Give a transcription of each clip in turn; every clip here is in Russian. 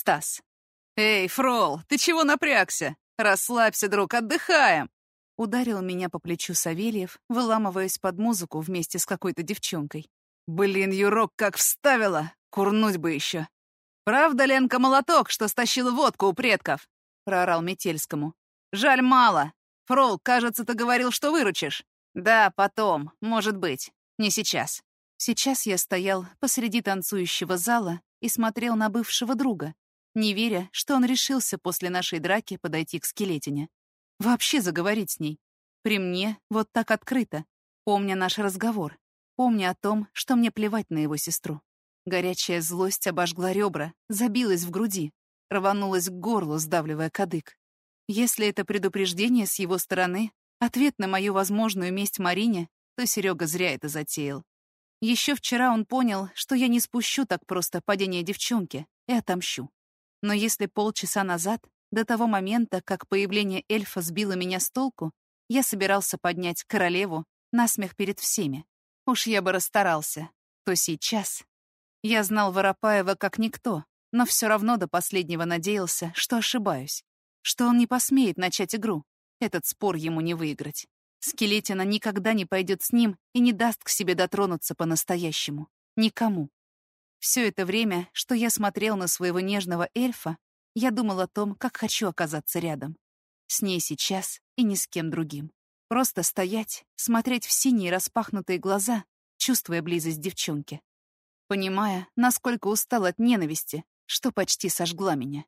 Стас. «Эй, Фрол, ты чего напрягся? Расслабься, друг, отдыхаем!» Ударил меня по плечу Савельев, выламываясь под музыку вместе с какой-то девчонкой. «Блин, Юрок, как вставила! Курнуть бы еще!» «Правда, Ленка, молоток, что стащила водку у предков?» — проорал Метельскому. «Жаль, мало. Фрол, кажется, ты говорил, что выручишь». «Да, потом, может быть. Не сейчас». Сейчас я стоял посреди танцующего зала и смотрел на бывшего друга, не веря, что он решился после нашей драки подойти к Скелетине. Вообще заговорить с ней. При мне вот так открыто, помня наш разговор, помня о том, что мне плевать на его сестру. Горячая злость обожгла ребра, забилась в груди, рванулась к горлу, сдавливая кадык. Если это предупреждение с его стороны, ответ на мою возможную месть Марине, то Серега зря это затеял. Еще вчера он понял, что я не спущу так просто падение девчонки и отомщу. Но если полчаса назад, до того момента, как появление эльфа сбило меня с толку, я собирался поднять королеву насмех перед всеми, уж я бы расстарался, то сейчас. Я знал Воропаева как никто, но все равно до последнего надеялся, что ошибаюсь, что он не посмеет начать игру. Этот спор ему не выиграть. Скелетина никогда не пойдет с ним и не даст к себе дотронуться по-настоящему. Никому. Все это время, что я смотрел на своего нежного эльфа, я думал о том, как хочу оказаться рядом. С ней сейчас и ни с кем другим. Просто стоять, смотреть в синие распахнутые глаза, чувствуя близость девчонки. Понимая, насколько устал от ненависти, что почти сожгла меня.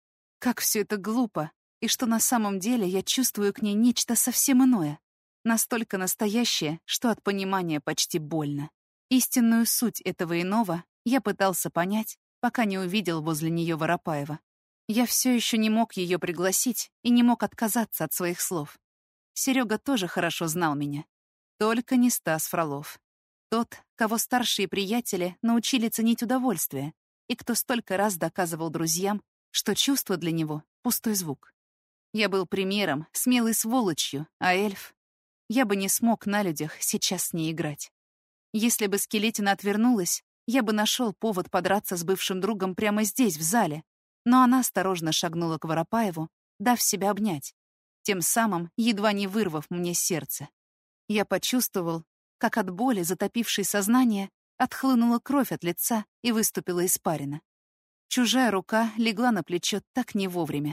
Как все это глупо, и что на самом деле я чувствую к ней нечто совсем иное. Настолько настоящее, что от понимания почти больно. Истинную суть этого иного я пытался понять, пока не увидел возле нее Воропаева. Я все еще не мог ее пригласить и не мог отказаться от своих слов. Серега тоже хорошо знал меня. Только не Стас Фролов. Тот, кого старшие приятели научили ценить удовольствие, и кто столько раз доказывал друзьям, что чувство для него — пустой звук. Я был примером, смелой сволочью, а эльф... Я бы не смог на людях сейчас с ней играть. Если бы Скелетина отвернулась, я бы нашел повод подраться с бывшим другом прямо здесь, в зале, но она осторожно шагнула к Воропаеву, дав себя обнять, тем самым едва не вырвав мне сердце. Я почувствовал, как от боли, затопившей сознание, отхлынула кровь от лица и выступила испарина. Чужая рука легла на плечо так не вовремя.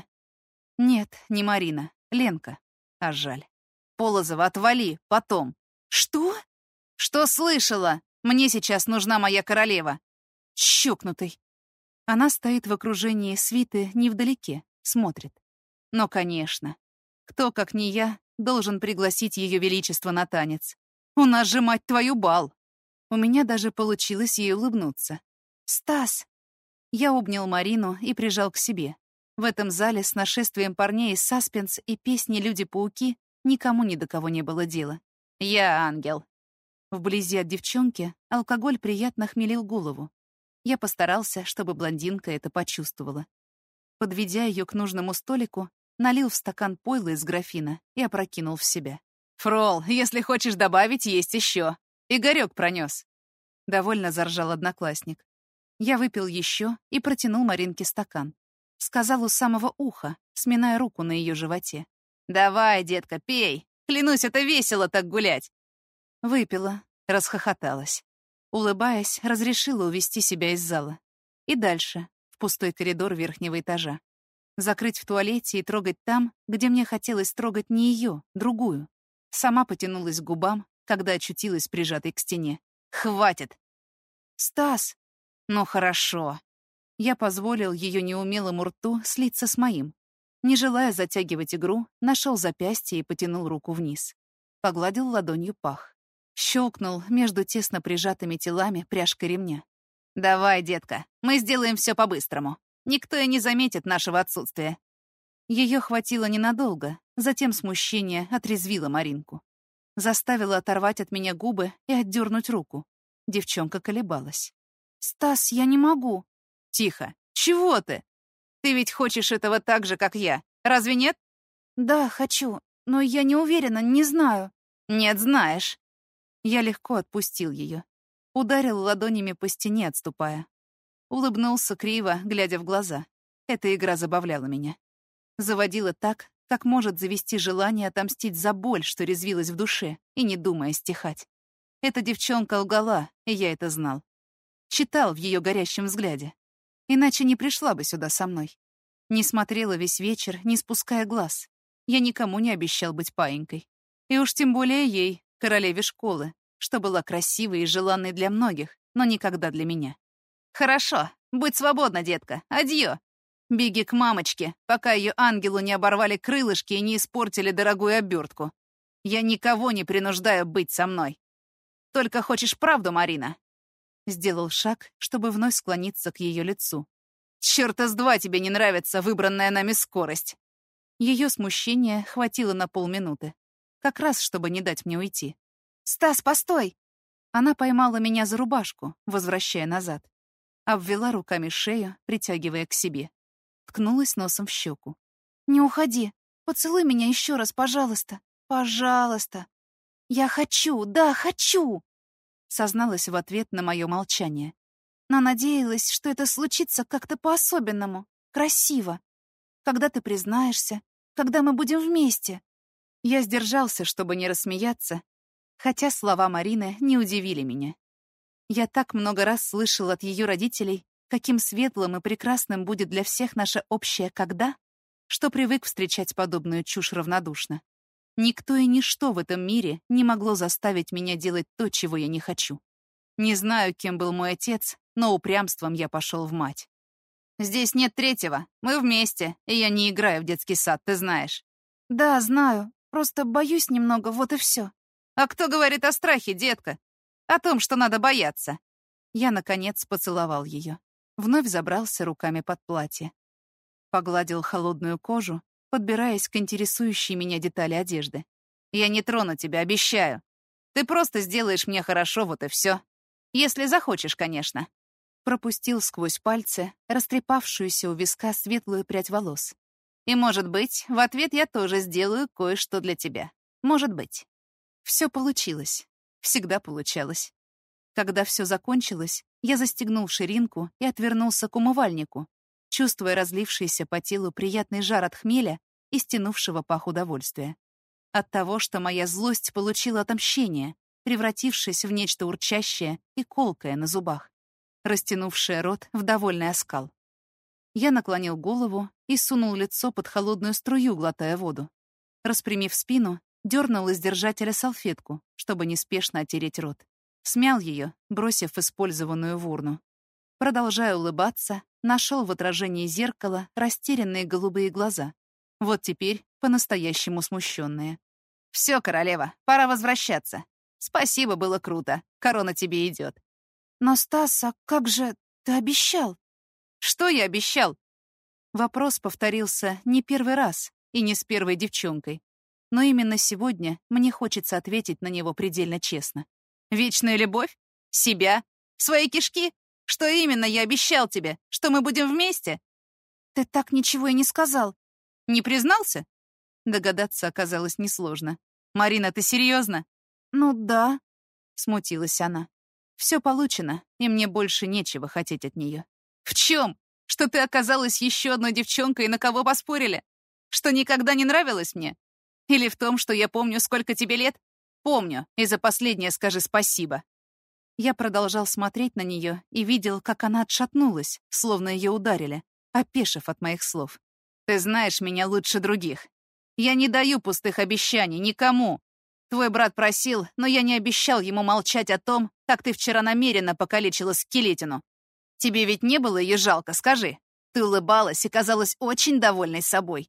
Нет, не Марина, Ленка. А жаль. «Полозова, отвали, потом». «Что?» «Что слышала? Мне сейчас нужна моя королева». Чокнутый. Она стоит в окружении свиты невдалеке, смотрит. Но, конечно, кто, как не я, должен пригласить ее величество на танец? У нас же, мать твою, бал. У меня даже получилось ей улыбнуться. «Стас!» Я обнял Марину и прижал к себе. В этом зале с нашествием парней из «Саспенс» и песни «Люди-пауки» никому ни до кого не было дела. «Я ангел». Вблизи от девчонки алкоголь приятно хмелил голову. Я постарался, чтобы блондинка это почувствовала. Подведя ее к нужному столику, налил в стакан пойла из графина и опрокинул в себя. «Фрол, если хочешь добавить, есть еще. Игорек пронес». Довольно заржал одноклассник. Я выпил еще и протянул Маринке стакан. Сказал у самого уха, сминая руку на ее животе. «Давай, детка, пей. Клянусь, это весело так гулять». Выпила, расхохоталась. Улыбаясь, разрешила увести себя из зала. И дальше, в пустой коридор верхнего этажа. Закрыть в туалете и трогать там, где мне хотелось трогать не ее, другую. Сама потянулась к губам, когда очутилась прижатой к стене. «Хватит!» «Стас!» «Ну хорошо». Я позволил ее неумелому рту слиться с моим. Не желая затягивать игру, нашел запястье и потянул руку вниз. Погладил ладонью пах. Щелкнул между тесно прижатыми телами пряжкой ремня. «Давай, детка, мы сделаем все по-быстрому. Никто и не заметит нашего отсутствия». Ее хватило ненадолго, затем смущение отрезвило Маринку. Заставила оторвать от меня губы и отдернуть руку. Девчонка колебалась. «Стас, я не могу». «Тихо. Чего ты? Ты ведь хочешь этого так же, как я. Разве нет?» «Да, хочу, но я не уверена, не знаю». «Нет, знаешь». Я легко отпустил ее. Ударил ладонями по стене, отступая. Улыбнулся криво, глядя в глаза. Эта игра забавляла меня. Заводила так, как может завести желание отомстить за боль, что резвилась в душе, и не думая стихать. Эта девчонка лгала, и я это знал. Читал в ее горящем взгляде. Иначе не пришла бы сюда со мной. Не смотрела весь вечер, не спуская глаз. Я никому не обещал быть паинькой. И уж тем более ей, королеве школы, что была красивой и желанной для многих, но никогда для меня. «Хорошо, будь свободна, детка. Адьё. Беги к мамочке, пока ее ангелу не оборвали крылышки и не испортили дорогую обертку. Я никого не принуждаю быть со мной. Только хочешь правду, Марина?» Сделал шаг, чтобы вновь склониться к ее лицу. «Чёрта с два тебе не нравится выбранная нами скорость!» Ее смущение хватило на полминуты. Как раз, чтобы не дать мне уйти. «Стас, постой!» Она поймала меня за рубашку, возвращая назад. Обвела руками шею, притягивая к себе. Ткнулась носом в щеку. «Не уходи. Поцелуй меня еще раз, пожалуйста. Пожалуйста. Я хочу, да, хочу!» Созналась в ответ на мое молчание. Но надеялась, что это случится как-то по-особенному, красиво. Когда ты признаешься, когда мы будем вместе. Я сдержался, чтобы не рассмеяться, хотя слова Марины не удивили меня. Я так много раз слышал от ее родителей, каким светлым и прекрасным будет для всех наше общее «когда», что привык встречать подобную чушь равнодушно. Никто и ничто в этом мире не могло заставить меня делать то, чего я не хочу. Не знаю, кем был мой отец, но упрямством я пошел в мать. «Здесь нет третьего. Мы вместе, и я не играю в детский сад, ты знаешь». «Да, знаю. Просто боюсь немного, вот и все». «А кто говорит о страхе, детка? О том, что надо бояться?» Я, наконец, поцеловал ее. Вновь забрался руками под платье. Погладил холодную кожу, подбираясь к интересующей меня детали одежды. «Я не трону тебя, обещаю. Ты просто сделаешь мне хорошо, вот и все. Если захочешь, конечно». Пропустил сквозь пальцы растрепавшуюся у виска светлую прядь волос. «И, может быть, в ответ я тоже сделаю кое-что для тебя. Может быть». Все получилось. Всегда получалось. Когда все закончилось, я застегнул ширинку и отвернулся к умывальнику, чувствуя разлившийся по телу приятный жар от хмеля и стянувшего пах удовольствия. От того, что моя злость получила отомщение, превратившись в нечто урчащее и колкое на зубах, растянувшее рот в довольный оскал. Я наклонил голову и сунул лицо под холодную струю, глотая воду. Распрямив спину, дернул из держателя салфетку, чтобы неспешно отереть рот. Смял ее, бросив использованную в урну. Продолжая улыбаться, нашел в отражении зеркала растерянные голубые глаза. Вот теперь по-настоящему смущенные. «Все, королева, пора возвращаться. Спасибо, было круто. Корона тебе идет». «Но, Стас, а как же ты обещал?» «Что я обещал?» Вопрос повторился не первый раз и не с первой девчонкой. Но именно сегодня мне хочется ответить на него предельно честно. «Вечная любовь? Себя? Свои кишки? Что именно я обещал тебе? Что мы будем вместе?» «Ты так ничего и не сказал». «Не признался?» Догадаться оказалось несложно. «Марина, ты серьезно?» «Ну да», — смутилась она. «Все получено, и мне больше нечего хотеть от нее». «В чем? Что ты оказалась еще одной девчонкой, на кого поспорили? Что никогда не нравилась мне? Или в том, что я помню, сколько тебе лет? Помню, и за последнее скажи спасибо». Я продолжал смотреть на нее и видел, как она отшатнулась, словно ее ударили, опешив от моих слов. «Ты знаешь меня лучше других. Я не даю пустых обещаний никому. Твой брат просил, но я не обещал ему молчать о том, как ты вчера намеренно покалечила скелетину. Тебе ведь не было ее жалко, скажи. Ты улыбалась и казалась очень довольной собой».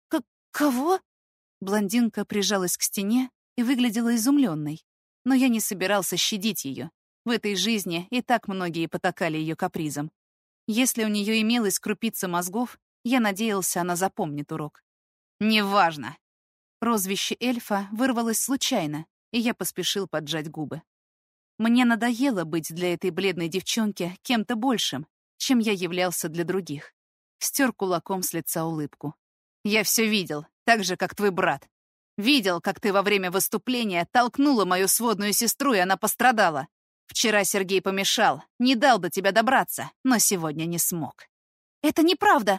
«Кого?» Блондинка прижалась к стене и выглядела изумленной. Но я не собирался щадить ее. В этой жизни и так многие потакали ее капризом. Если у нее имелась крупица мозгов, я надеялся, она запомнит урок. «Неважно». Прозвище эльфа вырвалось случайно, и я поспешил поджать губы. Мне надоело быть для этой бледной девчонки кем-то большим, чем я являлся для других. Стер кулаком с лица улыбку. «Я все видел, так же, как твой брат. Видел, как ты во время выступления толкнула мою сводную сестру, и она пострадала. Вчера Сергей помешал, не дал до тебя добраться, но сегодня не смог». «Это неправда!»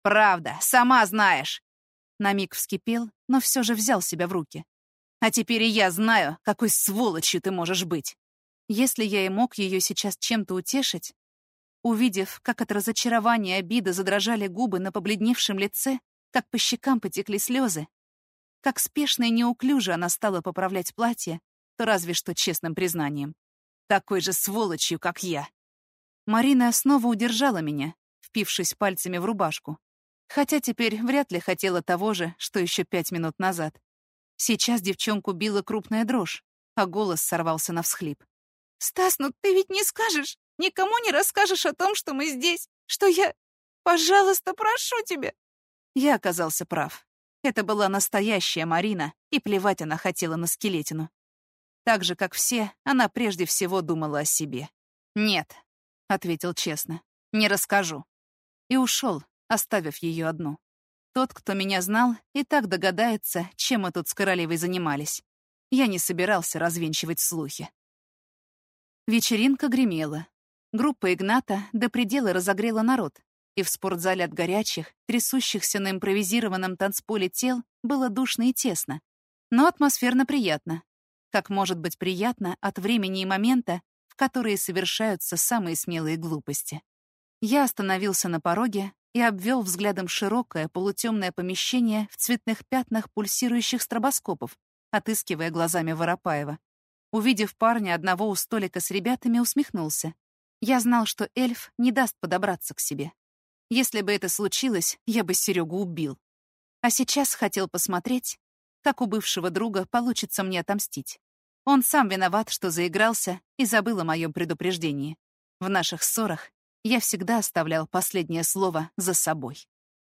Правда, сама знаешь. На миг вскипел, но все же взял себя в руки. А теперь и я знаю, какой сволочью ты можешь быть. Если я и мог ее сейчас чем-то утешить, увидев, как от разочарования и обиды задрожали губы на побледневшем лице, как по щекам потекли слезы, как спешно и неуклюже она стала поправлять платье, то разве что честным признанием. Такой же сволочью, как я. Марина снова удержала меня, впившись пальцами в рубашку. Хотя теперь вряд ли хотела того же, что еще 5 минут назад. Сейчас девчонку била крупная дрожь, а голос сорвался на всхлип. «Стас, ну ты ведь не скажешь, никому не расскажешь о том, что мы здесь, что я... Пожалуйста, прошу тебя!» Я оказался прав. Это была настоящая Марина, и плевать она хотела на скелетину. Так же, как все, она прежде всего думала о себе. «Нет», — ответил честно, — «не расскажу». И ушел, оставив ее одну. Тот, кто меня знал, и так догадается, чем мы тут с королевой занимались. Я не собирался развенчивать слухи. Вечеринка гремела. Группа Игната до предела разогрела народ, и в спортзале от горячих, трясущихся на импровизированном танцполе тел было душно и тесно, но атмосферно приятно. Как может быть приятно от времени и момента, в которые совершаются самые смелые глупости. Я остановился на пороге и обвел взглядом широкое полутемное помещение в цветных пятнах пульсирующих стробоскопов, отыскивая глазами Воропаева. Увидев парня одного у столика с ребятами, усмехнулся. Я знал, что эльф не даст подобраться к себе. Если бы это случилось, я бы Серегу убил. А сейчас хотел посмотреть, как у бывшего друга получится мне отомстить. Он сам виноват, что заигрался и забыл о моем предупреждении. В наших ссорах я всегда оставлял последнее слово за собой.